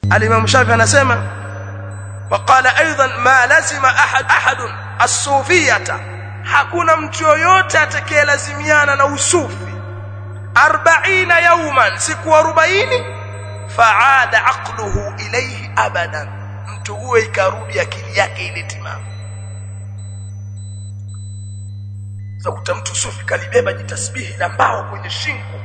Al-Imam Shafi'i anasema waqala aidan ma lazima ahadun as-sufiyata, hakuna mtu yoyote atakayelazimiana na usufi 40 yawman, siku 40, faada aqluhu ilayhi abadan, mtu huyo ikarudi akili yake ile timamu. Zakuta mtu sufi kalibeba jitasbihi la mbao kwenye shingo.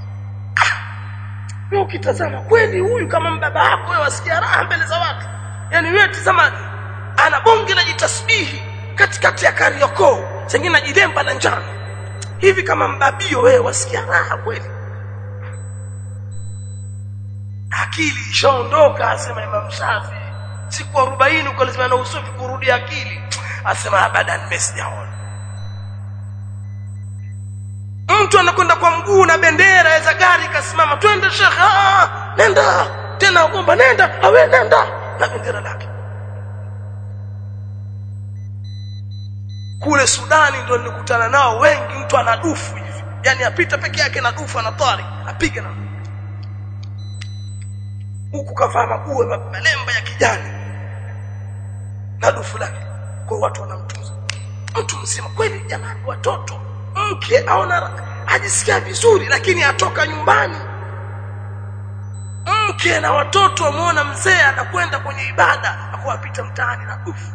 Wewe ukitazama kweli huyu kama mbaba wako wewe wasikia raha mbele za watu. Yaani wewe tazama ana bonge la jitasbihi katikati ya Kariakoo, sengine najilemba na njano. Hivi kama mbabio wewe wasikia raha kweli? Akili ishaondoka, asema Imam Shafi. Siku 40 uko lazima na usufi kurudi akili. Asema abadan mesijaona. Mtu anakwenda kwa mguu na bendera ya gari kasimama, twende shekhe, nenda tena ugomba, nenda awe nenda na bendera lake. Kule Sudani ndio nilikutana nao wengi, mtu anadufu hivi, yani apita peke yake na dufu anatari apige na huku kavaa maguo malemba ya kijani na dufu lake, kwa watu wanamtuza. Mtu mzima kweli jamani, watoto mke aona ajisikia vizuri, lakini atoka nyumbani, mke na watoto wamuona mzee anakwenda kwenye ibada, akawapita mtaani na dufu.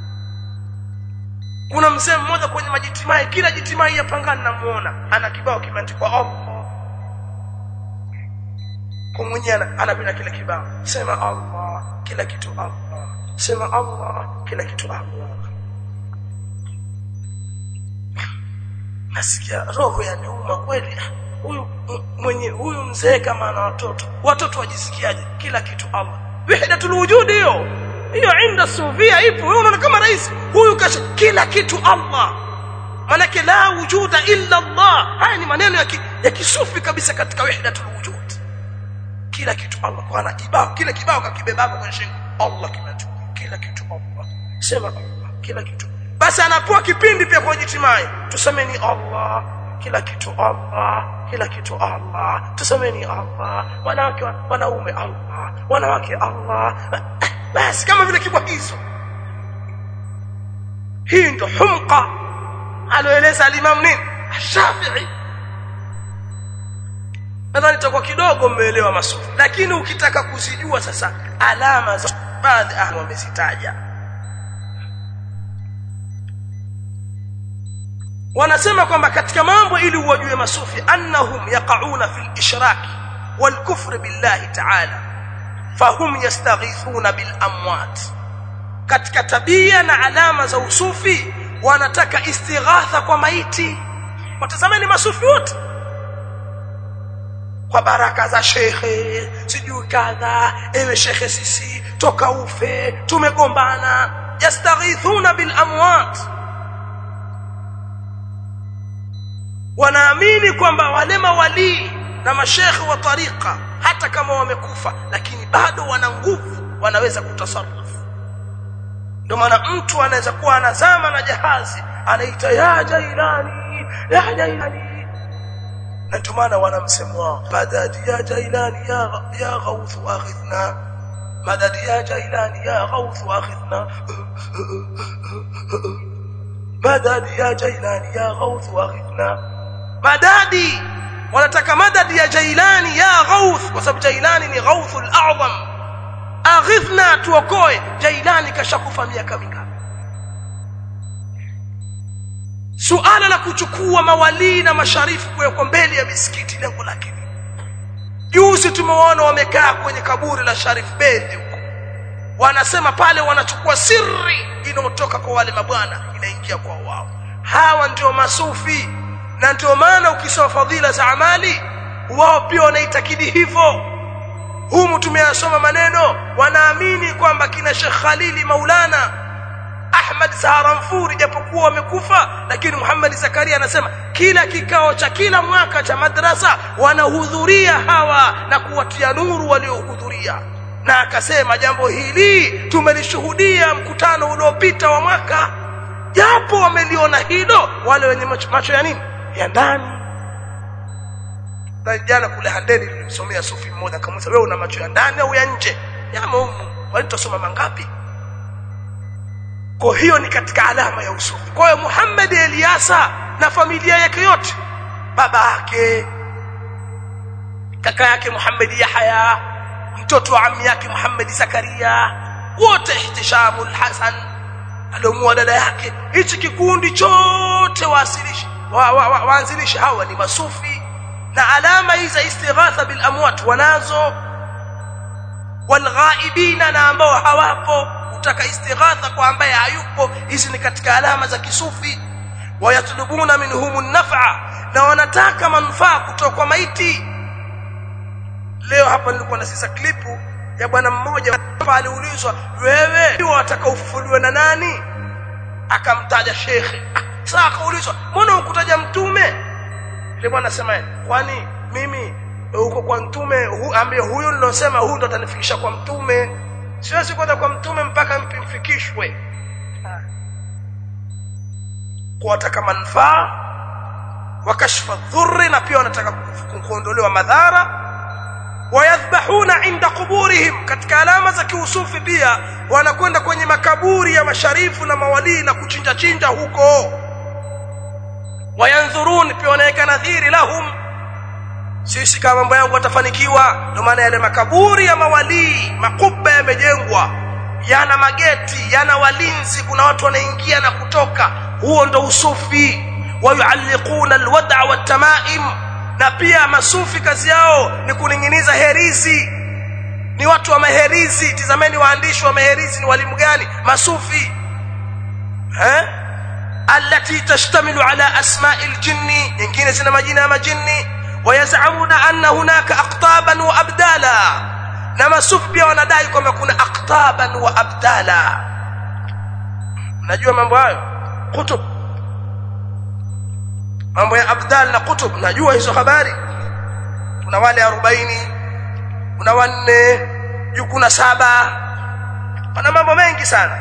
Kuna mzee mmoja kwenye majitimai, kila jitimai ya Pangani namuona ana kibao kimeandikwa Allah. Kwa mwenyewe anabina kile kibao, sema Allah kila kitu Allah, sema Allah kila kitu Allah. Nasikia roho yaniuma kweli. Huyu mzee kama ana watoto wajisikiaje? Kila kitu Allah, wahdatul wujud hiyo inda sufia ipo. Wewe unaona kama rais huyu kasha kila kitu Allah, manake la wujuda illa Allah. Haya ni maneno ya kisufi kabisa katika wahdatul wujud. Kila kitu Allah, kwa ana kibao, kila kibao kakibeba kwa shingo, Allah kinatu kila kitu Allah, sema Allah kila kitu. Basi anapoa kipindi pia kwa jitimai, tusemeni Allah kila kitu Allah, kila kitu Allah, tusemeni Allah, wanawake wanaume Allah, wanawake Allah. Basi kama vile kibwa hizo. Hii ndio humqa aloeleza al-Imam Shafi'i. Nadhani itakuwa kidogo mmeelewa masufi, lakini ukitaka kuzijua sasa alama za baadhi wamezitaja. Wanasema kwamba katika mambo ili uwajue masufi, annahum yaqauna fil ishrak wal kufr billahi ta'ala fahum yastaghithuna bil amwat. Katika tabia na alama za usufi wanataka istighatha kwa maiti. Watazameni masufi wote kwa baraka za shekhe, sijui kadha, ewe shekhe sisi toka ufe tumegombana. Yastaghithuna bil amwat, wanaamini kwamba wale mawali na mashekhe wa tariqa hata kama wamekufa lakini bado wana nguvu, wanaweza kutasarrufu. Ndio maana mtu anaweza kuwa anazama na jahazi anaita ya Jailani ya Jailani, na ndio maana wanamsema wao madadi ya Jailani ya Ghawth akhidna, madadi ya Jailani ya Ghawth akhidna, madadi ya Jailani ya Ghawth akhidna. Madadi wanataka madadi ya Jailani ya Ghawth, kwa sababu Jailani ni Ghawthul a'zam. Aghithna, tuokoe. Jailani kashakufa miaka mingapi? Suala la kuchukua mawali na masharifu kwa mbele ya misikiti lengo lake. Juzi tumewaona wamekaa kwenye kaburi la Sharif Bendi huko, wanasema pale wanachukua siri inayotoka kwa wale mabwana inaingia kwa wao. Hawa ndio masufi, na ndio maana ukisoma fadhila za amali wao pia wanaitakidi hivyo. Humu tumeyasoma maneno, wanaamini kwamba kina Sheikh Khalili Maulana Ahmad Saharanfuri japokuwa wamekufa, lakini Muhammad Zakaria anasema kila kikao cha kila mwaka cha madrasa wanahudhuria hawa na kuwatia nuru waliohudhuria. Na akasema jambo hili tumelishuhudia mkutano uliopita wa mwaka, japo wameliona hilo wale wenye macho ya nini ya ndani. Na jana kule Handeni nilimsomea sufi mmoja, akamuuliza wewe una macho ya ndani au ya nje? yamo humu, walitusoma mangapi? Kwa hiyo ni katika alama ya usufi. Kwa hiyo Muhammad Ilyasa na familia yake yote, baba yake, kaka yake Muhammad Yahya, mtoto wa ammi yake Muhammad Zakaria, wote Ihtishamul Hasan aliomuoa dada yake, hichi kikundi chote waanzilishi hawa ni masufi. Na alama hizi istighatha bil amwat wanazo, walghaibina, na ambao hawapo utaka istighatha kwa ambaye hayupo. Hizi ni katika alama za kisufi. Wayatlubuna minhumun naf'a, na wanataka manufaa kutoka kwa maiti. Leo hapa nilikuwa na sisa klipu ya bwana mmoja aliulizwa, wewe unataka ufufuliwe na nani? Akamtaja shekhe. Sasa akaulizwa, mbona ukutaja mtume? Yule bwana anasema, kwani mimi uko kwa mtume ambaye huyu nilosema huyu ndo atanifikisha kwa mtume? Siwezi kwenda kwa mtume mpaka mfikishwe. Kuwataka manufaa, wakashfa dhurri, na pia wanataka kuondolewa madhara. Wayadhbahuna inda quburihim, katika alama za kiusufi pia wanakwenda kwenye makaburi ya masharifu na mawali na kuchinja huko. Wayanzurun, pia wanaweka nadhiri lahum, sisi kama mambo yangu yatafanikiwa. Ndio maana yale makaburi ya mawali, makubwa yamejengwa, yana mageti, yana walinzi, kuna watu wanaingia na kutoka. Huo ndo usufi. Wayualliquna alwad'a wattamaim, na pia masufi kazi yao ni kuninginiza herizi. Ni watu wa maherizi. Tizameni waandishi wa maherizi ni walimu gani? Masufi. Allati tashtamilu ala asma'il jinni, nyingine zina majina ya majini. Wayazamuna anna hunaka aqtaban wa abdala, na masufi pia wanadai kwamba kuna aqtaban wa abdala. Najua mambo hayo, kutub, mambo ya abdal na kutub, najua hizo habari. Kuna wale 40, kuna 4, kuna 7, pana mambo mengi sana.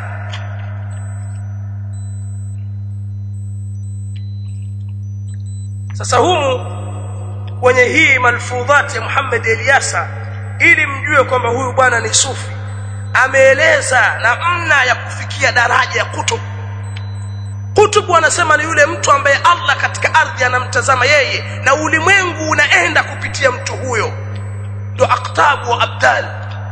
Sasa humu kwenye hii malfudhat ya Muhammad Ilyasa, ili mjue kwamba huyu bwana ni sufi, ameeleza namna ya kufikia daraja ya kutub. Kutub wanasema ni yule mtu ambaye Allah katika ardhi anamtazama yeye na ulimwengu unaenda kupitia mtu huyo, ndo aqtab wa abdal.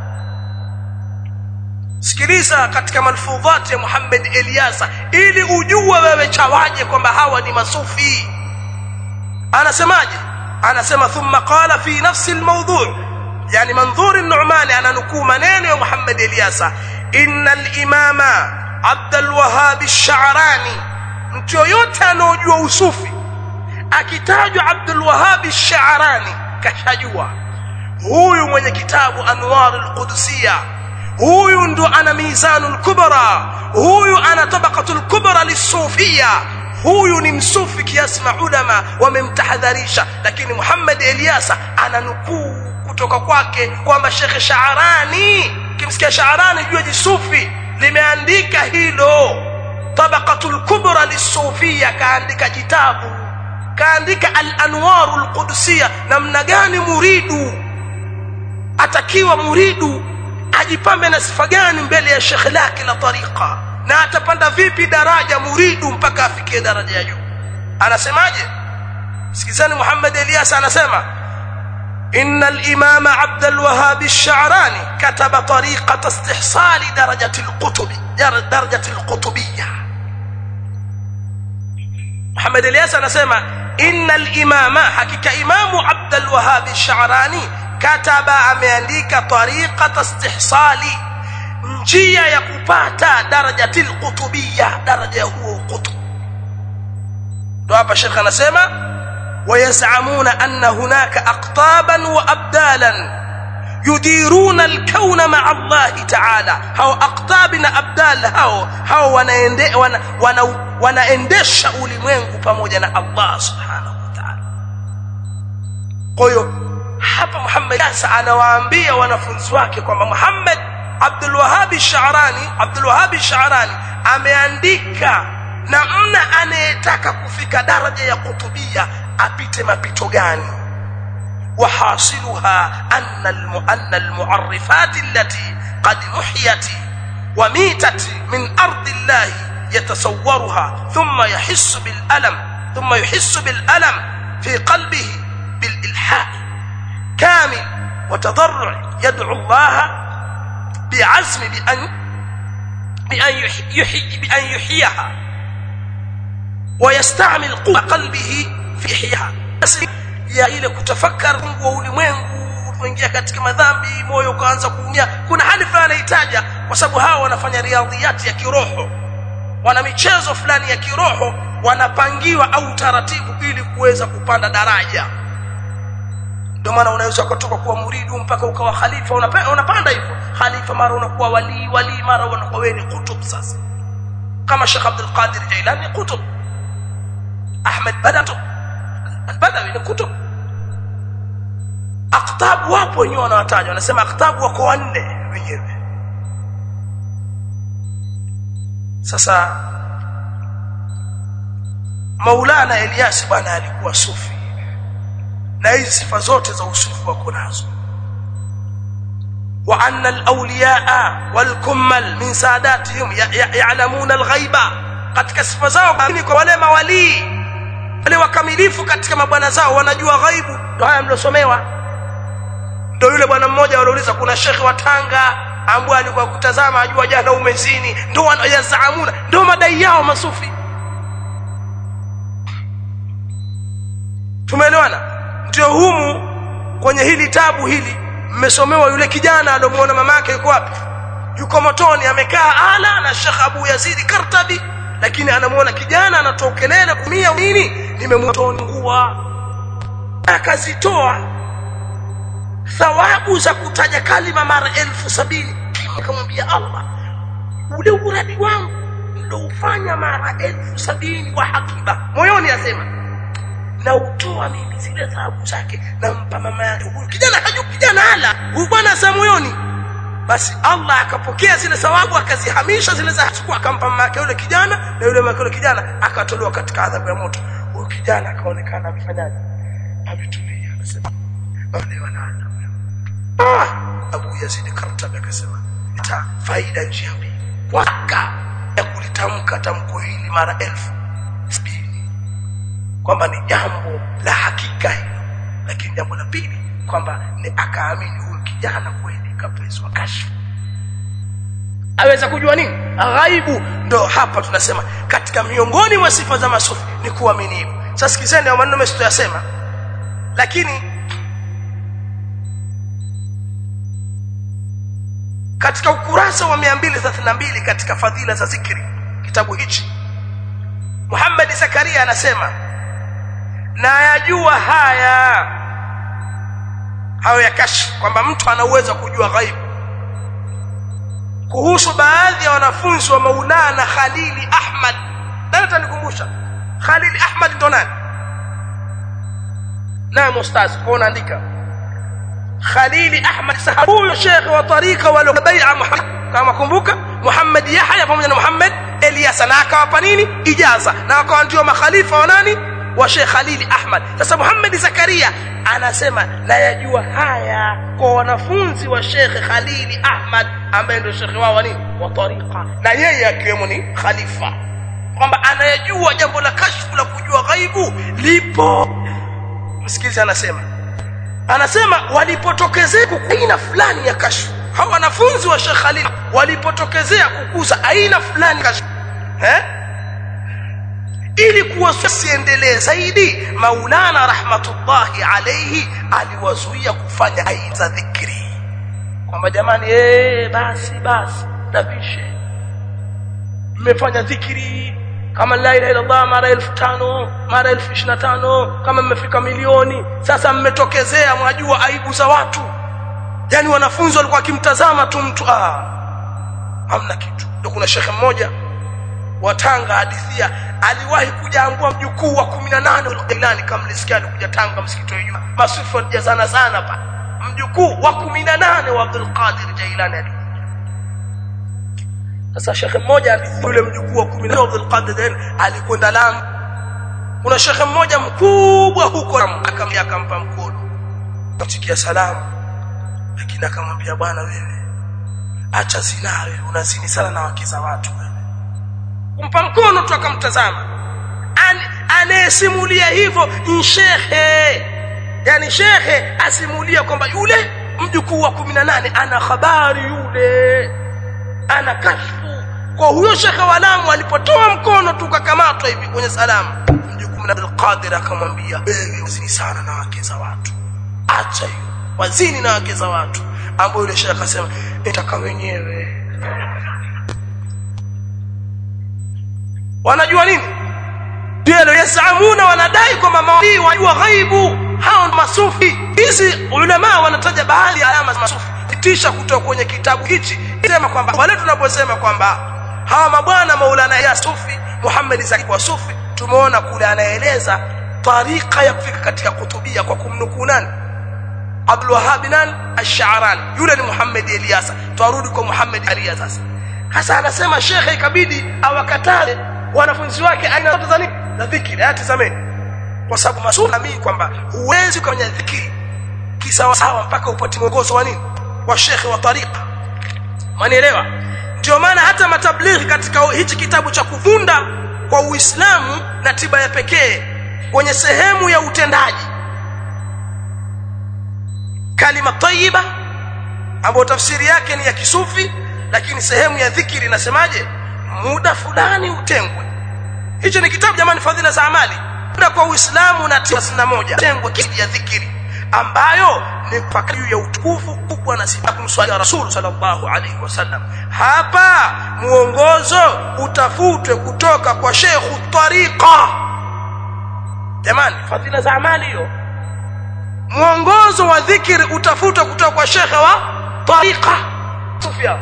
Sikiliza katika malfudhat ya Muhammad Ilyasa ili ujue wewe chawaje kwamba hawa ni masufi. Anasemaje? Anasema thumma qala fi nafsi almawdu', yani Mandhur an-Nu'mani ananukuu maneno ya Muhammad Ilyasa, innal imama Abdul Wahhab ash-Sha'rani. Mtu yoyote anojua usufi akitajwa Abdul Wahhab ash-Sha'rani kashajua huyu mwenye kitabu Anwar al-Qudsiyya, huyu ndo ana Mizanul Kubra, huyu ana Tabaqatul Kubra lis-Sufiyya, huyu ni msufi kiasi maulama wamemtahadharisha. Lakini Muhammad Ilyasa ananukuu kutoka kwake kwamba Sheikh Sha'rani, kimsikia Sha'rani jua jisufi, limeandika hilo Tabaqatul Kubra lis-Sufiyya, kaandika kitabu, kaandika Al-Anwar al-Qudsiyya. Namna gani muridu atakiwa muridu ajipambe na sifa gani mbele ya Sheikh lake la tariqa, na atapanda vipi daraja muridu mpaka afikie daraja ya juu. Anasemaje? Sikizani Muhammad Ilyasa anasema, innal imama Abdul Wahhab ash-Sha'rani kataba tariqata istihsali darajati al-qutubiyya. Muhammad Ilyasa anasema innal imama, hakika imamu Abdul Wahhab ash-Sha'rani kataba, ameandika tariqata istihsali, njia ya kupata darajati al-qutubiyya, daraja ya huo qutub. Ndio hapa Sheikh anasema wayazamuna anna hunaka aqtaban wa abdalan yudiruna al-kauna ma'a Allah ta'ala. Hao aqtab na abdal hao wanaendesha ulimwengu pamoja na Allah subhanahu wa ta'ala. Kwa hiyo hapa Muhammad Ilyasa anawaambia wanafunzi wake kwamba Muhammad Abdul Wahhab ash-Sha'rani ameandika namna anayetaka kufika daraja ya kutubia apite mapito gani. وحاصلها أن المعرفات التي قد محيت وميتت من أرض الله يتصورها ثم يحس بالألم في قلبه بالإلحاح كامل وتضرع يدعو الله بعزم بأن يحييها ويستعمل قوة قلبه في إحيائها ya ile kutafakari Mungu wa ulimwengu kuingia katika madhambi moyo ukaanza kuumia. Kuna hali fulani anahitaji, kwa sababu hao wanafanya riadhiyati ya kiroho, wana michezo fulani ya kiroho, wanapangiwa au taratibu ili kuweza kupanda daraja. Ndio maana unaweza kutoka kuwa muridu mpaka ukawa khalifa, unapanda hivyo khalifa, mara unakuwa wali mara unakuwa wewe ni kutub. Sasa kama Sheikh Abdul Qadir Jailani kutub, Ahmed Badawi ni kutub. Aqtab wapo wenyewe wanawataja, wanasema aqtab wako 4 wenyewe. Sasa Maulana Ilyas bwana alikuwa sufi, na hizi sifa zote za usufi wako nazo. wa anna al-awliyaa wal-kummal min sadatihim ya'lamuna al-ghaiba, katika sifa zao kwa wale mawali wale wakamilifu katika mabwana zao wanajua ghaibu. Ndio haya mlosomewa. Ndio yule bwana mmoja aliuliza, kuna shekhi wa Tanga ambaye alikuwa kutazama ajua jana umezini, ndio wanayazaamuna, ndio madai yao masufi. Tumeelewana? Ndio humu kwenye hili tabu hili mmesomewa yule kijana aliyomuona mamake yuko wapi, yuko motoni amekaa ala na Sheikh Abu Yazid Kartabi, lakini anamuona kijana anatoa kelele kumia nini, nimemtongua. Akazitoa thawabu za kutaja kalima mara 1070. Akamwambia Allah, ule uradi wangu ndio ufanya mara 1070 wa hakiba. Moyoni asema na utoa mimi zile thawabu zake nampa mama yake. Huyu kijana hajui, kijana ala, huyu bwana sa moyoni. Basi Allah akapokea zile thawabu akazihamisha zile za chukua akampa mama yake yule kijana, na yule mama yule kijana akatolewa katika adhabu ya moto. Huyu kijana akaonekana amefanyaje, ametulia. Anasema wale wanaana Abu Yazid Kartabi akasema ita faida njia mbili, waka ya kulitamka tamko hili mara 1070 kwamba ni jambo la hakika hilo, lakini jambo la pili kwamba ni akaamini huyu kijana kweli kapeswa kashfa, aweza kujua nini ghaibu. Ndo hapa tunasema katika miongoni mwa sifa za masufi ni kuamini hivyo. Sasa sikizeni au maneno msitoyasema, lakini katika ukurasa wa 232 katika fadhila za zikri kitabu hichi, Muhammad Zakaria anasema na yajua haya ya kashf, kwamba mtu anaweza kujua ghaibu kuhusu baadhi ya wanafunzi wa Maulana Khalili Ahmad. Nani tanikumbusha Khalili Ahmad ndo nani? Naam ustaz, kuna andika Khalili Ahmad sahabu Sheikh wa tariqa wa bai'a Muhammad, kama kumbuka Muhammad Yahya pamoja na Muhammad Ilyas, na akawapa nini ijaza, na akawa ndio makhalifa wa nani wa Sheikh Khalili Ahmad. Sasa Muhammad Zakaria anasema na yajua haya kwa wanafunzi wa Sheikh Khalili Ahmad ambaye ndio Sheikh wao nini wa tariqa, na yeye akiwemo ni khalifa, kwamba anayajua jambo la kashfu la kujua ghaibu lipo. Msikilize, anasema walipotokezea aina fulani ya kashfu, hao wanafunzi wa Sheikh Khalil walipotokezea kukuza aina fulani kashfu, ili kuwasiendelee zaidi, Maulana rahmatullahi alayhi aliwazuia kufanya aina za dhikri, kwamba jamani basi tabishe, mmefanya dhikri kama la ilaha illallah mara 1500 mara 1025, kama mmefika milioni, sasa mmetokezea mwajua aibu za watu. Yani wanafunzi walikuwa kimtazama tu mtu hamna kitu. Ndio kuna shekhe mmoja wa Tanga hadithia, aliwahi kujaambua mjukuu wa 18 Jailani, kama mlisikia alikuja Tanga msikiti wa Ijumaa, masufi walijazana sana hapa, mjukuu wa 18 wa Abdul Qadir Jailani. Sasa shekhe mmoja yule mjukuu wa 18 Abdul Qadir alikwenda Lamu. Kuna shekhe mmoja mkubwa huko akampa mkono, kutikia salamu, lakini akamwambia bwana wewe acha zina, wewe unazini sana na wake za watu wewe. Kumpa mkono tu akamtazama. Anayesimulia hivyo ni shekhe, yani shekhe asimulia kwamba yule mjukuu wa 18 ana habari, yule ana kashfu. Kwa huyo shekhe wa Lamu alipotoa mkono tu kakamatwa hivi kwenye salamu, mjukuu wa Abdul Qadir akamwambia wewe uzini sana na wake za watu, acha hiyo wazini na wake za watu. Ambapo yule shekhe akasema nitaka wenyewe. Wanajua nini? Ndio yasamuna, wanadai kwamba mawali wajua ghaibu. Hao masufi. Hizi ulama wanataja baadhi ya alama za masufi kisha kutoka kwenye kitabu hichi sema kwamba wale tunaposema kwamba hawa mabwana Maulana ya Sufi Muhammad Zaki wa Sufi, tumeona kule anaeleza tariqa ya kufika katika kutubia kwa kumnukuu nani? Abdul Wahhab al-Sha'rani. Yule ni Muhammad Ilyasa. Tuarudi kwa Muhammad Ilyasa sasa. Hasa anasema shekhe ikabidi awakatale wanafunzi wake aina zote za nini? Na dhikri. Tazameni. Kwa sababu masufi naamini kwamba huwezi kufanya dhikri kisawa sawa mpaka upate mwongozo wa nini? Wa shekhe wa tariqa. Manielewa? Ndio maana hata matablighi katika hichi kitabu cha kuvunda kwa Uislamu na tiba ya pekee, kwenye sehemu ya utendaji kalima tayyiba ambayo tafsiri yake ni ya kisufi, lakini sehemu ya dhikri inasemaje? Muda fulani utengwe. Hicho ni kitabu jamani, fadhila za amali muda kwa Uislamu na tiba 61 tengwe kidi ya dhikri ambayo ni mpaka juu ya utukufu kubwa na sifa kumswalia Rasul sallallahu alaihi wasallam. Hapa muongozo utafutwe kutoka kwa Sheikhu Tariqa. Jamani, fadhila za amali hiyo. Muongozo wa dhikri utafutwe kutoka kwa Sheikh wa Tariqa Sufia.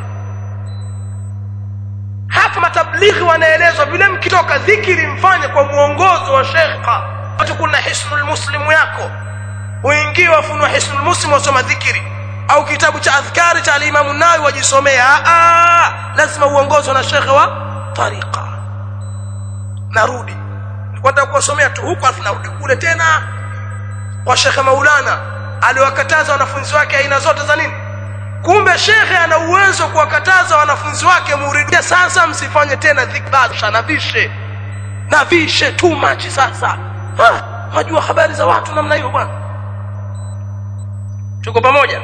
Hapa matablighi wanaelezwa vile mkitoka dhikri mfanye kwa muongozo wa Sheikh. Watu kuna Hisnul Muslim yako, uingie wafunua Hisnul Muslim wasoma dhikri, au kitabu cha adhkari cha Imam an-Nawawi wajisomea. Lazima uongozwe na Sheikh wa Tariqa. Narudi kwenda kusomea tu huko, afu narudi kule tena kwa Sheikh Maulana aliwakataza wanafunzi wake aina zote za nini. Kumbe Sheikh ana uwezo kuwakataza wanafunzi wake muridia, sasa msifanye tena dhikr, navishe too much sasa. Unajua habari za watu namna hiyo bwana. Tuko pamoja?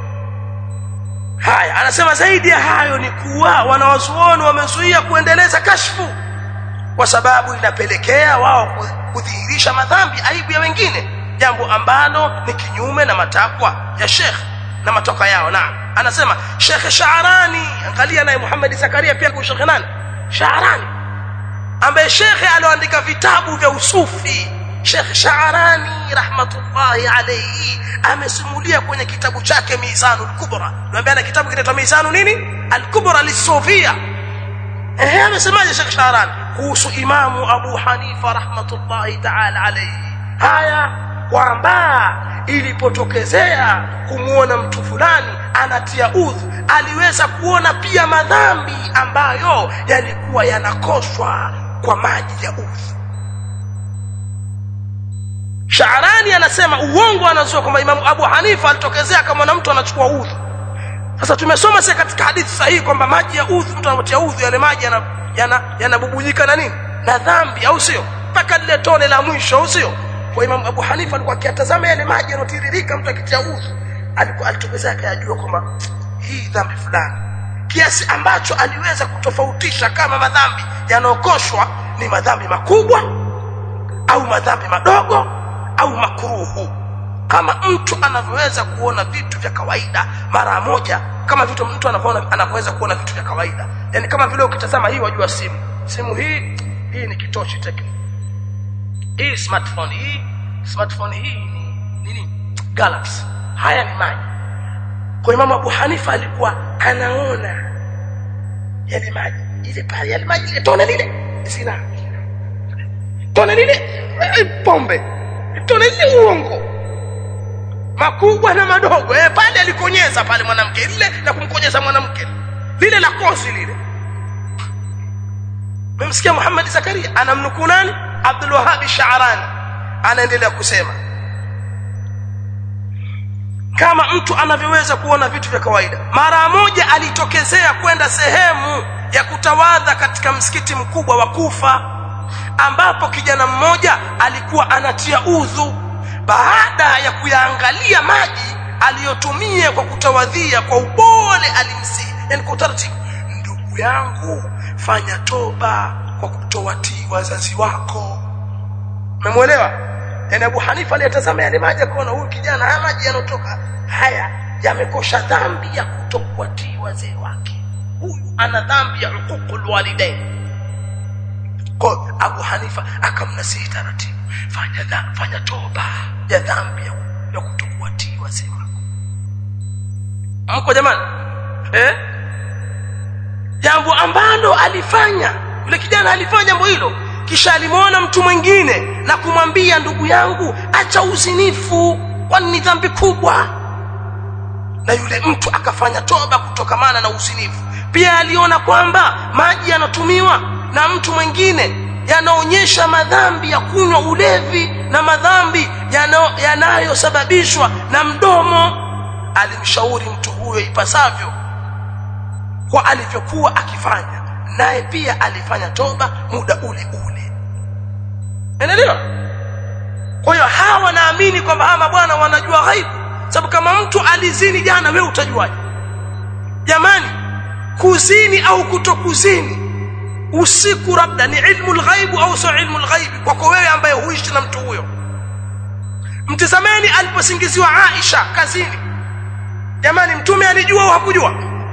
Haya, anasema zaidi ya hayo ni kuwa wanawazuoni wamezuia kuendeleza kashfu kwa sababu inapelekea wao kudhihirisha madhambi, aibu ya wengine, jambo ambalo ni kinyume na matakwa ya Sheikh na matoka yao. Na anasema Sheikh Sha'rani, angalia naye Muhammad Zakaria pia kwa Sheikh nani? Sha'rani, ambaye Sheikh aloandika vitabu vya usufi. Sheikh Sha'rani rahmatullahi alayhi amesimulia kwenye kitabu chake Mizanul Kubra. Naambia na kitabu kinaitwa Mizanu nini? Al-Kubra lis-Sufia. Amesemaje Sheikh Sha'rani kuhusu Imamu Abu Hanifa rahmatullahi ta'ala alayhi? Haya, kwamba ilipotokezea kumuona mtu fulani anatia udhu, aliweza kuona pia madhambi ambayo yalikuwa yanakoshwa kwa maji ya udhu. Sha'rani anasema uongo anazua kwamba Imamu Abu Hanifa alitokezea kama mtu anachukua udhu. Sasa tumesoma sasa katika hadithi sahihi kwamba maji ya udhu, mtu anapotia udhu yale maji yanabubujika na nini? Na dhambi, au sio? Mpaka lile tone la mwisho, au sio? Kwa Imamu Abu Hanifa alikuwa akitazama yale maji yanotiririka mtu akitia udhu, alikuwa alitokezea akajua kwamba hii dhambi fulani, kiasi ambacho aliweza kutofautisha kama madhambi yanaokoshwa ni madhambi makubwa au madhambi madogo au makruhu. Kama mtu anavyoweza kuona vitu vya kawaida mara moja, kama vitu mtu anaweza kuona vitu vya kawaida. Yani kama vile ukitazama hii, wajua simu hii ni kitochi tekni, hii smartphone hii ni nini? Galaxy. Haya ni maji. Kwa Imamu Abu Hanifa alikuwa anaona yale maji, ile pale yale maji, ile tone lile zina, tone lile pombe, tone lile uongo, makubwa na madogo. Pale alikonyeza pale mwanamke lile na kumkonyeza mwanamke lile la kosi lile. Mmesikia Muhammad Zakaria anamnukuu nani? Abdul Wahhab Sha'rani anaendelea kusema kama mtu anavyoweza kuona vitu vya kawaida. Mara moja alitokezea kwenda sehemu ya kutawadha katika msikiti mkubwa wa Kufa, ambapo kijana mmoja alikuwa anatia udhu. Baada ya kuyaangalia maji aliyotumia kwa kutawadhia, kwa upole alimsihi, yani kwa utaratibu, ndugu yangu, fanya toba kwa kutowatii wazazi wako. Umemuelewa? Yani Abu Hanifa aliyetazama yale maji akaona huyu kijana, haya maji yanotoka haya yamekosha dhambi ya kutokuwatii wazee wake, huyu ana dhambi ya huququl walidain. Kwa Abu Hanifa akamnasihi taratibu, fanya toba ya dhambi ya kutokuwatii wazee wako. Mko jamani? Jambo ambalo alifanya yule kijana, alifanya jambo hilo, kisha alimuona mtu mwingine na kumwambia, ndugu yangu, acha uzinifu, kwani ni dhambi kubwa. Na yule mtu akafanya toba kutokamana na uzinifu. Pia aliona kwamba maji yanatumiwa na mtu mwingine yanaonyesha madhambi ya kunywa ulevi na madhambi yanayosababishwa na mdomo. Alimshauri mtu huyo ipasavyo kwa alivyokuwa akifanya, naye pia alifanya toba muda ule ule. Unaelewa? Kwa hiyo hawa naamini kwamba hawa mabwana wanajua ghaibu, sababu kama mtu alizini jana, wewe utajuaje? Jamani, kuzini au kutokuzini usiku labda ni ilmu al-ghaib au sio ilmu al-ghaib kwako wewe ambaye huishi na mtu huyo. Mtazameni aliposingiziwa Aisha kazini. Jamani, mtume alijua au hakujua?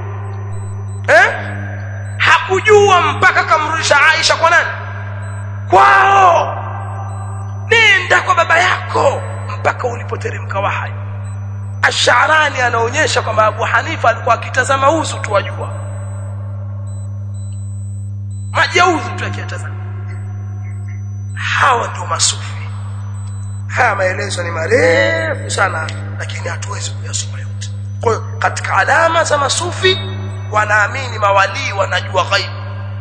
Hakujua mpaka kamrudisha Aisha kwa nani? Kwao. Nenda kwa baba yako mpaka ulipoteremka wahi. Ash-Sha'rani anaonyesha kwamba Abu Hanifa alikuwa akitazama uzu tu, wajua maji ya uzu tu akitazama. Hawa ndio masufi. Haya maelezo ni marefu sana, lakini hatuwezi kuyasoma yote. Kwa hiyo katika alama za masufi, wanaamini mawali wanajua ghaibu,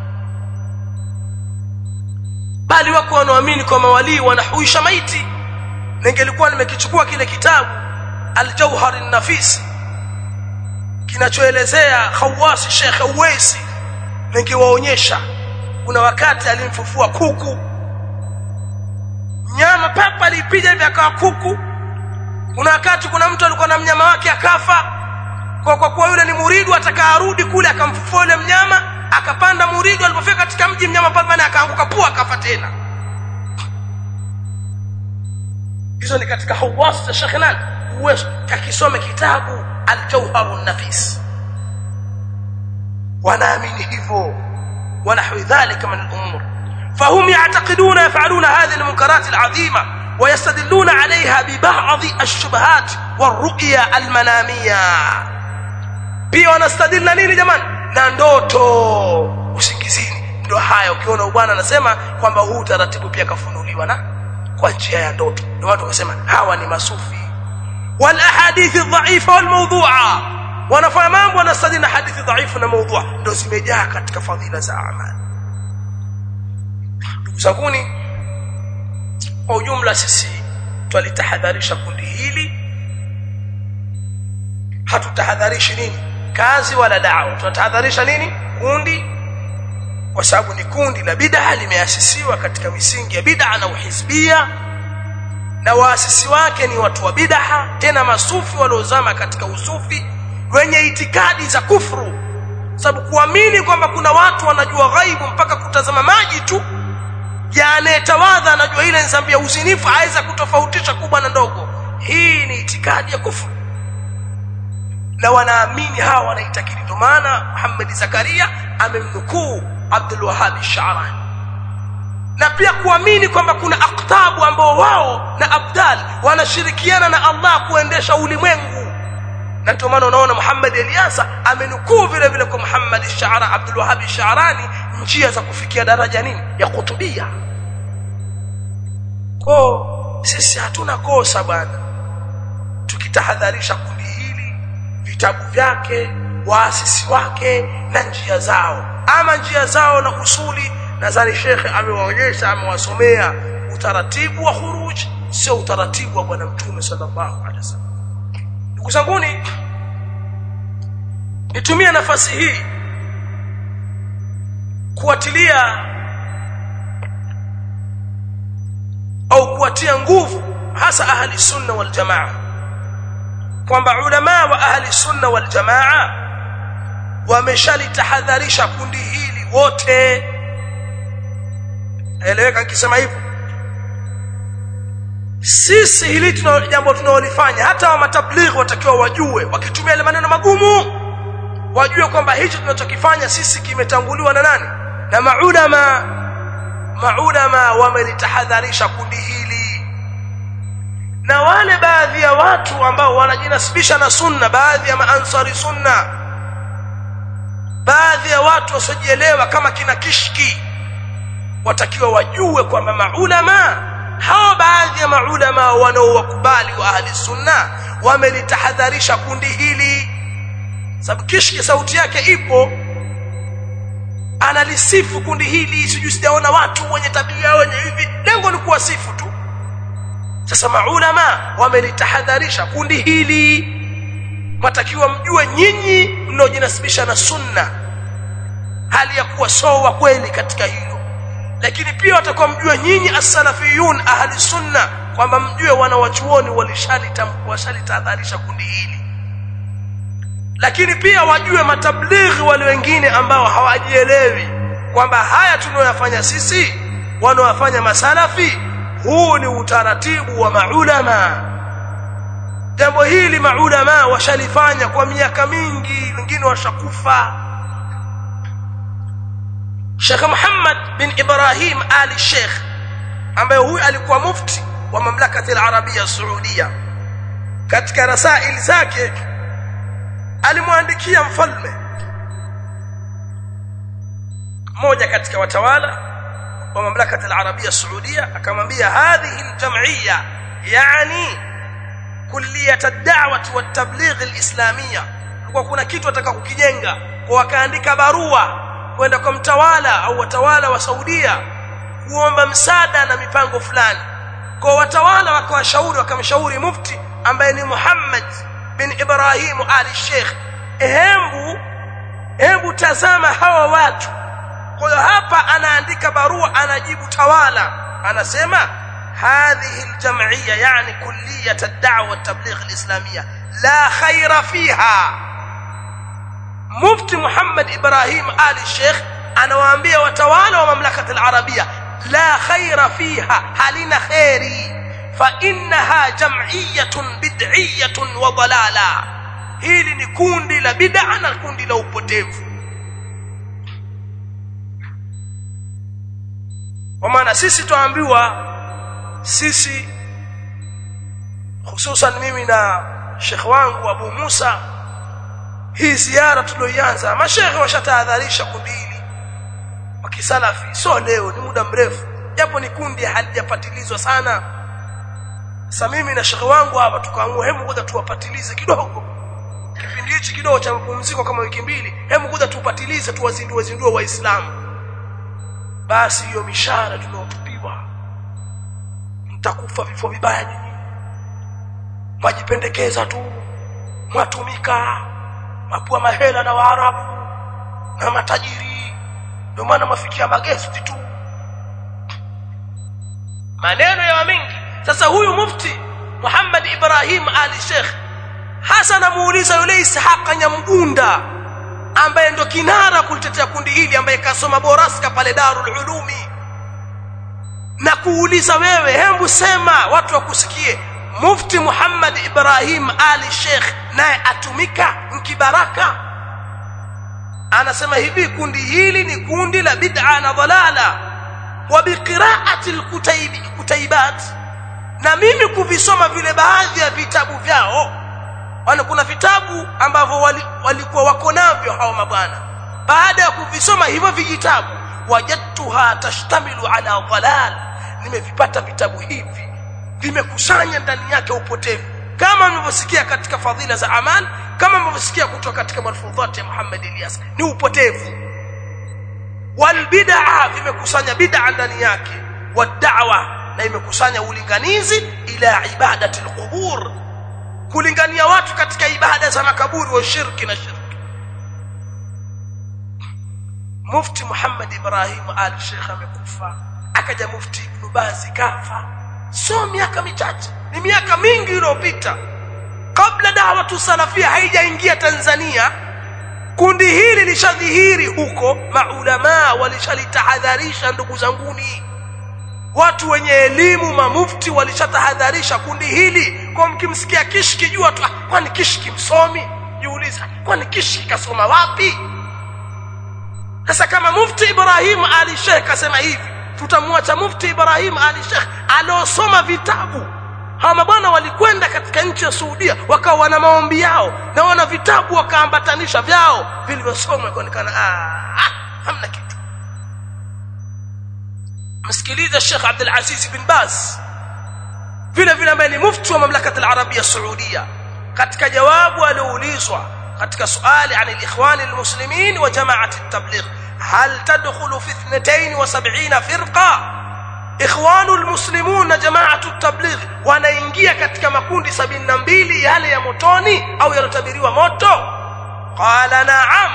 bali wako wanaamini kwa mawali wanahuisha maiti. Ningelikuwa nimekichukua kile kitabu Al-Jawhar an-Nafis kinachoelezea Khawasi Sheikh Uwaisi, ningewaonyesha. Kuna wakati alimfufua kuku, nyama papa alipiga hivi akawa kuku. Kuna wakati kuna mtu alikuwa na mnyama wake akafa, kwa kuwa yule ni muridu atakaarudi kule, akamfufua yule mnyama, akapanda muridu. Alipofika katika mji, mnyama pale akaanguka pua, akafa tena. Hizo ni katika Khawasi za Sheikh nani Uwaisi. Kakisome kitabu Al-Jawhar an-Nafis. wanaamini hivyo ونحو ذلك من الأمور. فهم يعتقدون يفعلون هذه المنكرات العظيمة ويستدلون عليها ببعض الشبهات والرؤيا المنامية. pia wanastadili nini jamani? Na ndoto usingizini. Ndio haya ukiona bwana anasema kwamba huu taratibu pia kafunuliwa na kwa njia ya ndoto. Ndio watu wakasema hawa ni masufi. wal ahadith adh-dha'ifa wal mawdu'a, wanafanya mambo wanastadili na hadithi dhaifu na mawdu'a, ndio zimejaa katika fadhila za amali. Ndugu zanguni, kwa ujumla sisi tulitahadharisha kundi hili. Hatutahadharishi nini kazi wala da'wa, tunatahadharisha nini kundi, kwa sababu ni kundi la bid'a, limeasisiwa katika misingi ya bid'a na uhizbia, na waasisi wake ni watu wa bid'a, tena masufi waliozama katika usufi wenye itikadi za kufuru. Sababu kuamini kwamba kuna watu wanajua ghaibu mpaka kutazama maji tu ya anayetawadha anajua ile dhambi ya uzinifu, aweza kutofautisha kubwa na ndogo, hii ni itikadi ya kufuru. Na wanaamini hawa wanaitakidi. Ndio maana Muhammad Zakaria amemnukuu Abdul Wahhab Ash-Sha'rani. Na pia kuamini kwamba kuna aktabu ambao wao na abdal wanashirikiana na Allah kuendesha ulimwengu. Na ndio maana unaona Muhammad Ilyasa amenukuu vile vile kwa Muhammad Ash-Sha'rani, Abdul Wahhab Ash-Sha'rani, njia za kufikia daraja nini ya kutubia. Kwa sisi hatuna kosa bwana tukitahadharisha kundi hili, vitabu vyake, waasisi wake na njia zao. Ama njia zao na usuli, nadhani shekhe amewaonyesha, amewasomea utaratibu wa khuruj, sio utaratibu wa bwana mtume sallallahu alaihi wasallam. Kusanguni nitumie nafasi hii kuatilia au kuatia nguvu hasa ahli sunna wal jamaa kwamba ulama wa ahli sunna wal jamaa wameshalitahadharisha kundi hili wote. Eleweka nikisema hivyo. Sisi hili jambo tunalofanya hata wa matablighi watakiwa wajue, wakitumia ile maneno magumu wajue kwamba hicho tunachokifanya sisi kimetanguliwa na nani? Na maulama. Maulama wamelitahadharisha kundi hili. Na wale baadhi ya watu ambao wanajinasibisha na sunna, baadhi ya maansari sunna, baadhi ya watu wasiojielewa kama kina Kishki, watakiwa wajue kwamba maulama hao, baadhi ya maulama wanaowakubali wa ahli sunna wamelitahadharisha kundi hili. Sababu Kishki sauti yake ipo, analisifu kundi hili, sijui sijaona watu wenye tabia wenye hivi, lengo ni kuwasifu tu. Sasa maulama wamelitahadharisha kundi hili, matakiwa mjue nyinyi mnaojinasibisha na sunna hali ya kuwa sawa kweli katika hilo. Lakini pia watakuwa mjue nyinyi as-salafiyun ahli sunna kwamba mjue wanawachuoni walisalitahadharisha kundi hili. Lakini pia wajue matablighi wale wengine ambao hawajielewi kwamba haya tunayoyafanya sisi wanaofanya masalafi, huu ni utaratibu wa maulama. Jambo hili maulama washalifanya kwa miaka mingi, wengine washakufa. Sheikh Muhammad bin Ibrahim Ali Sheikh ambaye huyu alikuwa mufti wa mamlakati al-Arabia Saudia, katika rasail zake alimwandikia mfalme mmoja katika watawala wa mamlakati al-Arabia Saudia, akamwambia hadhihi al-jam'iyya yani kulliyat ad-da'wah wa at-tabligh al-islamiyya, kwa kuna kitu ataka kukijenga, kwa akaandika barua kwenda kwa mtawala au watawala wa Saudia kuomba msaada na mipango fulani. Kwa watawala wakawashauri, wakamshauri mufti ambaye ni Muhammad bin Ibrahim Ali Sheikh, hebu tazama hawa watu. Kwa hiyo hapa anaandika barua, anajibu tawala, anasema hadhihi aljam'iyya yani kulliyat ad-da'wa wa at-tabligh al-islamiyya la khayra fiha. Mufti Muhammad Ibrahim Ali Sheikh anawaambia watawala wa mamlakati al-Arabia la khayra fiha, halina khairi, fa innaha jam'iyyatun bid'iyyatun wa dalala. Hili ni kundi la bid'a na kundi la upotevu. Kwa maana sisi tuambiwa, sisi hususan mimi na Sheikh wangu Abu Musa, hii ziara tuloianza masheikh washatahadharisha kundi hili wa kisalafi, so leo ni muda mrefu, japo ni kundi halijapatilizwa sana. Sasa mimi na Sheikh wangu hapa tukaamua hebu ngoja tuwapatilize kidogo kipindi hichi kidogo cha mapumziko kama wiki mbili, hebu ngoja tupatilize, tuwazindue waislamu. Basi hiyo mishahara tunaotupiwa, mtakufa vifo vibaya nyinyi, majipendekeza tu, mwatumika mapua mahela na Waarabu na matajiri, ndio maana mafikia magesti tu, maneno ya mingi. Sasa huyu mufti Muhammad Ibrahim Ali Sheikh hasa anamuuliza yule Ishaq Nyamgunda ambaye ndo kinara kulitetea kundi hili, ambaye kasoma boraska pale Darul Ulumi, na kuuliza wewe, hebu sema watu wakusikie, Mufti Muhammad Ibrahim Ali Sheikh naye atumika mkibaraka? Anasema hivi, kundi hili ni kundi la bid'a na dhalala, wa biqira'ati al-kutaibat, na mimi kuvisoma vile baadhi ya vitabu vyao. Kuna vitabu ambavyo walikuwa wako navyo hao mabwana, baada ya kuvisoma hivyo vijitabu, wajadtuha tashtamilu ala dhalal, nimevipata vitabu hivi vimekusanya ndani yake upotevu, kama mlivyosikia katika fadhila za amal, kama mlivyosikia kutoka katika marfudhat ya Muhammad Ilyas, ni upotevu. Wal bid'a, vimekusanya bid'a ndani yake, wad da'wa, na imekusanya ulinganizi ila ibadati al-qubur, kulingania watu katika ibada za makaburi wa shirki na shirki. Mufti Muhammad Ibrahim al-Sheikh amekufa, akaja Mufti Ibn Baz kafa. So miaka michache, ni miaka mingi iliyopita, kabla da'watu salafia haijaingia Tanzania. Kundi hili lishadhihiri huko, maulama walishalitahadharisha. Ndugu zanguni, watu wenye elimu, mamufti walishatahadharisha kundi hili. Kwa mkimsikia Kishki jua tu, kwani Kishki msomi? Jiuliza, kwani Kishki kasoma wapi? Sasa kama Mufti Ibrahim al-Sheikh kasema hivi, tutamwacha Mufti Ibrahim al-Sheikh aliosoma vitabu. Hawa mabwana walikwenda katika nchi ya Saudia, wakawa wana maombi yao na wana vitabu, wakaambatanisha vyao vilivyosomwa, ikaonekana hamna kitu. Msikiliza Sheikh Abdul Aziz bin Baz, vile vile ambaye ni mufti wa mamlaka al-Arabia Saudia, katika jawabu alioulizwa katika swali عن الاخوان المسلمين وجماعه التبليغ هل تدخل في 72 فرقه؟ اخوان المسلمون na جماعه التبليغ wanaingia katika makundi 72 yale ya motoni au yalotabiriwa moto? Qala na'am,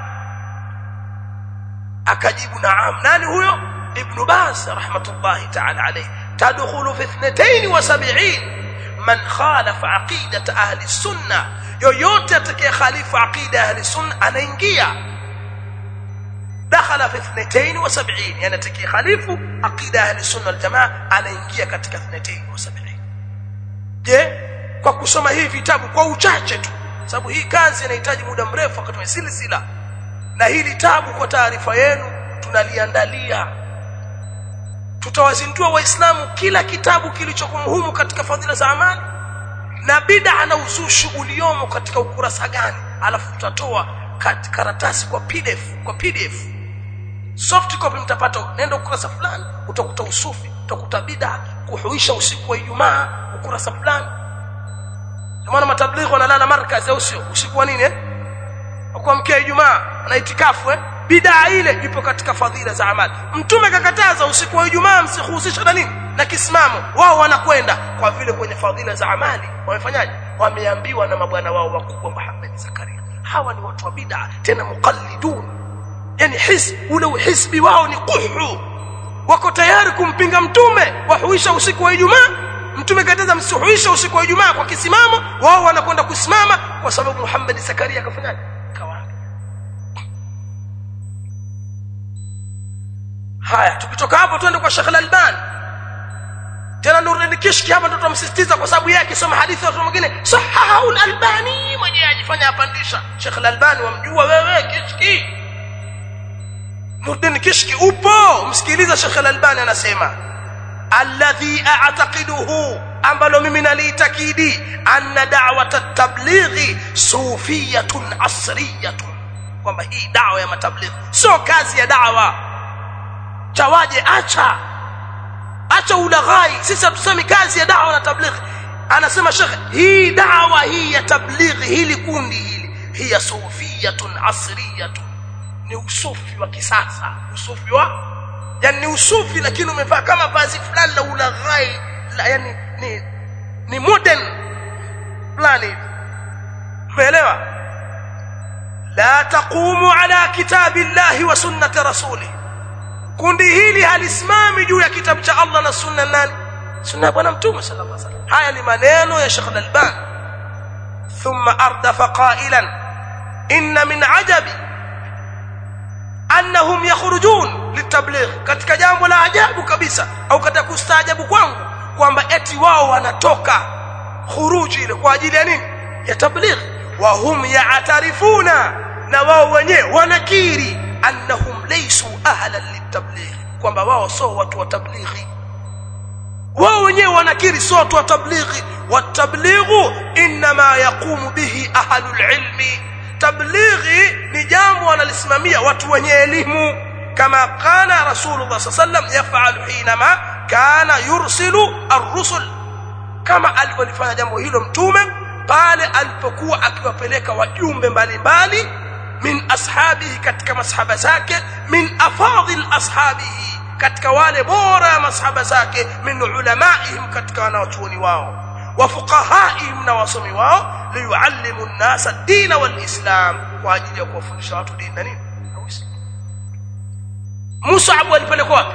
akajibu na'am. Nani huyo? Ibn Baz rahmatullahi ta'ala alayhi. تدخل في 72 من خالف عقيده اهل السنه، yoyote atakaye khalifu aqida ahli sunna anaingia. Dakhala fi 72, yani atakaye khalifu aqida ahli sunna wal jamaa anaingia katika 72. Je, kwa kusoma hivi vitabu kwa uchache tu, sababu hii kazi inahitaji muda mrefu wakati wa silsila, na hili tabu kwa taarifa yenu tunaliandalia, tutawazindua waislamu kila kitabu kilichokumhumu katika fadhila za amali na bid'a na uzushi uliomo katika ukurasa gani, alafu tutatoa karatasi kwa PDF soft copy. Mtapata, nenda ukurasa fulani utakuta usufi, utakuta bid'a, kuhuisha usiku wa Ijumaa ukurasa fulani. Maana matablighi wanalala markazi au sio? Usiku wa nini kuamkia Ijumaa na itikafu bid'a ile ipo katika fadhila za amali. Mtume kakataza usiku wa Ijumaa msihusisha na nini na kisimamo. Wao wanakwenda kwa vile kwenye fadhila za amali wamefanyaje? Wameambiwa na mabwana wao wakubwa Muhammad Zakaria. Hawa ni watu wa bid'a, tena muqallidun, yani ule hisbi wao ni kuhu, wako tayari kumpinga mtume wahuisha usiku wa Ijumaa. Mtume kataza msihuisha usiku wa Ijumaa kwa kisimamo, wao wanakwenda kusimama kwa sababu Muhammad Zakaria akafanyaje? Haya, tukitoka hapo twende kwa Sheikh Al-Albani. Tena Nuruddin Kishki hapa ndo tunamsisitiza kwa sababu yake soma hadithi watu wengine sahahu Al-Albani, mwenye ajifanya apandisha. Sheikh Al-Albani wamjua wewe Kishki? Nuruddin Kishki upo, msikiliza Sheikh Al-Albani anasema alladhi a'taqiduhu, ambalo mimi naliitakidi, anna da'wat at-tablighi sufiyatun asriyatun, kwamba hii da'wa ya matablighi sio kazi ya da'wa chawaje. Acha ulaghai, sisi hatusemi kazi ya da'wa na tablighi. Anasema Sheikh, hii da'wa hii ya tablighi, hili kundi hili, hiya sufiyatun asriyatun, ni usufi wa kisasa. Usufi wa, yani ni usufi lakini umevaa kama vazi fulani la ulaghai, yani ni modern fulani, umeelewa? La taqumu ala kitabillahi wa sunnati rasulih, kundi hili halisimami juu ya kitabu cha Allah na sunna nani? Sunna bwana mtume sallallahu alaihi wasallam. Haya ni maneno ya Sheikh Al-Albani. Thumma ardafa qailan inna min ajabi annahum yakhrujun litabligh, katika jambo la ajabu kabisa au katika kustaajabu kwangu kwamba eti wao wanatoka khuruji ile kwa ajili ya nini? Ya tabligh. Wa hum ya'tarifuna, na wao wenyewe wanakiri annahum laysu ahlan litabligh, kwamba wao sio watu wa tablighi. Wao wenyewe wanakiri sio watu wa tablighi. Watablighu inma yaqumu bihi ahlul ilmi, tablighi ni jambo wanalisimamia watu wenye elimu. Kama kana Rasulullah sallallahu alaihi wasallam yafalu hinama kana yursilu ar-rusul, kama alivyofanya jambo hilo mtume pale alipokuwa akiwapeleka wajumbe mbalimbali min ashabihi, katika masahaba zake, min afadhil ashabihi, katika wale bora masahaba zake, min ulamaihim, katika wanawachuoni wao, wa fuqahaihim na wasomi wao liyuallimu an-nasa ad-din wal-islam kwa ajili ya kuwafundisha watu dini na nini na Uislamu. Mus'ab alipelekwa wapi?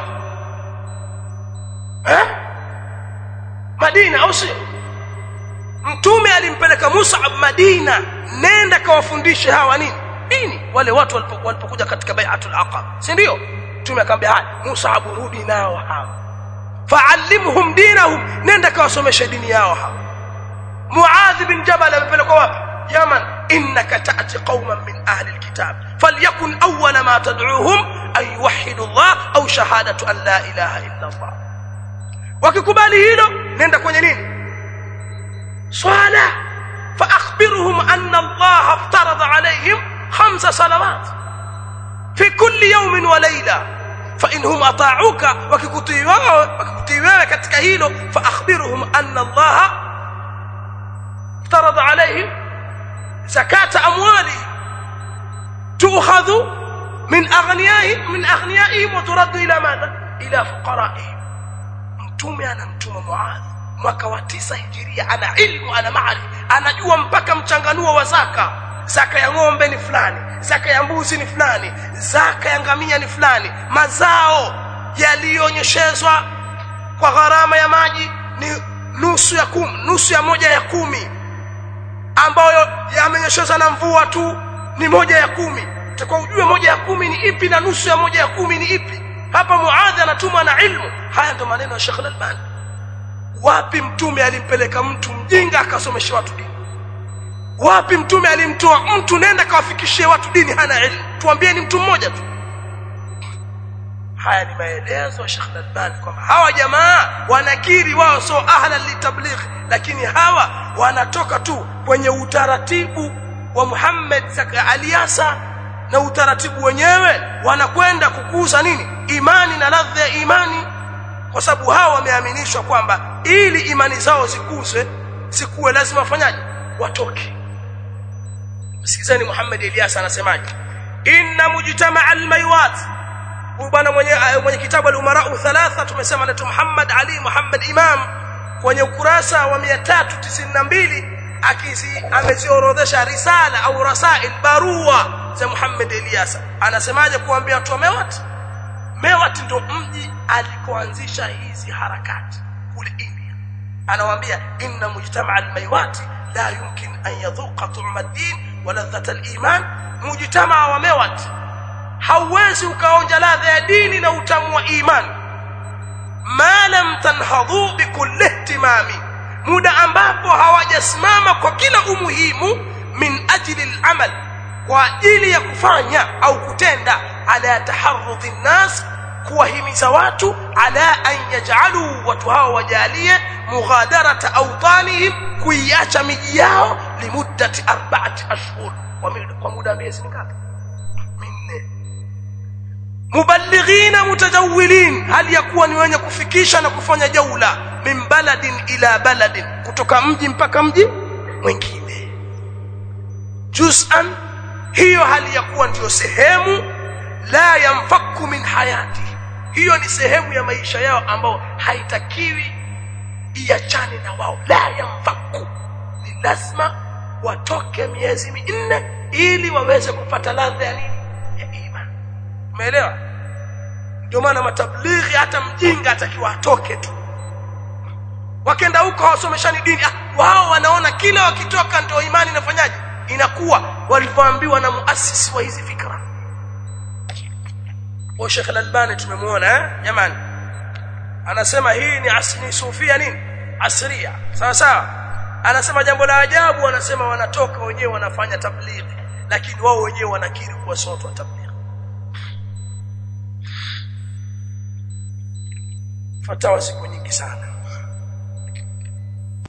Madina au sio? Mtume alimpeleka Mus'ab Madina, nenda kawafundishe hawa nini dini, wale watu walipokuja katika bai'atul aqaba, si ndio? Mtume akamwambia haya Mus'ab, rudi nao hawa, fa'allimhum dinahum, nenda kawasomeshe dini yao hawa. Muadh bin Jabal alipelekwa wapi? Yaman. innaka ta'ti qauman min ahli alkitab falyakun awwala ma tad'uuhum an yuwahhidu Allah au shahadatu an la ilaha illa Allah. Wakikubali hilo, nenda kwenye nini? Swala. fa akhbirhum anna Allah aftarada alayhim 5 salawat fi kulli yawmin wa layla fa inhum ata'uka, wakikutii wewe katika hilo, fa akhbirhum anna Allah aftarada alayhim zakata amwali tu'khadhu min aghniyaihim wa turaddu ila madha ila fuqaraihim. Mtume anamtuma Muadh mwaka wa 9 Hijiria, ana ilmu, ana maarifa, anajua mpaka mchanganuo wa zaka. Zaka ya ng'ombe ni fulani, zaka ya mbuzi ni fulani, zaka ya ngamia ni fulani, mazao yaliyonyeshezwa kwa gharama ya maji ni nusu ya 1/10, ambayo yamenyeshezwa na mvua tu ni 1/10. Utakuwa ujue 1/10 ni ipi na nusu ya 1/10 ni ipi. Hapa Muadh anatuma na ilmu. Haya ndo maneno ya Sheikh Al-Albani. Wapi mtume alimpeleka mtu mjinga akasomesha watu dini? Wapi mtume alimtoa mtu nenda kawafikishie watu dini hana ilmu? Tuambieni mtu mmoja tu. Haya ni maelezo ya Sheikh Al-Albani kwamba hawa jamaa wanakiri wao so ahla litabligh, lakini hawa wanatoka tu kwenye utaratibu wa Muhammad Aliasa, na utaratibu wenyewe wanakwenda kukuza nini? Imani na ladha ya imani, kwa sababu hawa wameaminishwa kwamba ili imani zao zikuwe lazima wafanyaje? Watoke. Msikizeni Muhammad Ilyas anasemaje? inna mujtama' al-maywat, bwana mwenye kitabu al-umara 3 tumesema na Muhammad Ali Muhammad Imam kwenye ukurasa wa 392 ameziorodhesha risala au rasail barua za Muhammad Ilyas. Anasemaje kuambia watu wa Mewat ndio mji alikoanzisha hizi harakati kule India. Anawaambia inna mujtama' al-maywat la yumkin an yadhuqa tu'ma ad-din wa ladhata al-iman. Mujtama wa Mewat hauwezi ukaonja ladha ya dini na utamu wa imani ma lam tanhadhu bikulli ihtimami, muda ambapo hawajasimama kwa kila umuhimu min ajli al-amal, kwa ajili ya kufanya au kutenda, ala taharrudhi an-nas, kuwahimiza watu, ala an yaj'alu, watu hao wajalie, mughadarata awtanihim, kuiacha miji yao, limuddati 4 ashhur, kwa muda miezi mingapi? 4. Muballighina mutajawwilin, hali yakuwa ni wenye kufikisha na kufanya jaula, min baladin ila baladin, kutoka mji mpaka mji mwingine. Juz'an, hiyo hali yakuwa ndio sehemu la yanfaku min hayati, hiyo ni sehemu ya maisha yao ambao haitakiwi iachane na wao. La yanfaku, ni lazima watoke miezi 4 ili waweze kupata ladha ya nini? Ya imani. Umeelewa? Ndio maana matablighi hata mjinga atakiwa atoke tu. Wakenda huko hawasomeshani dini, wao wanaona kila wakitoka ndio imani inafanyaje? Inakuwa. Walipoambiwa na muasisi wa hizi fikra. Wa Sheikh Al-Albani tumemuona jamani, anasema hii ni asni sufia nini? Asria. Sawa sawa. Anasema jambo la ajabu, anasema wanatoka wenyewe wanafanya tablighi, lakini wao wenyewe wanakiri kuwa sote wa tablighi. Fatawa siku nyingi sana.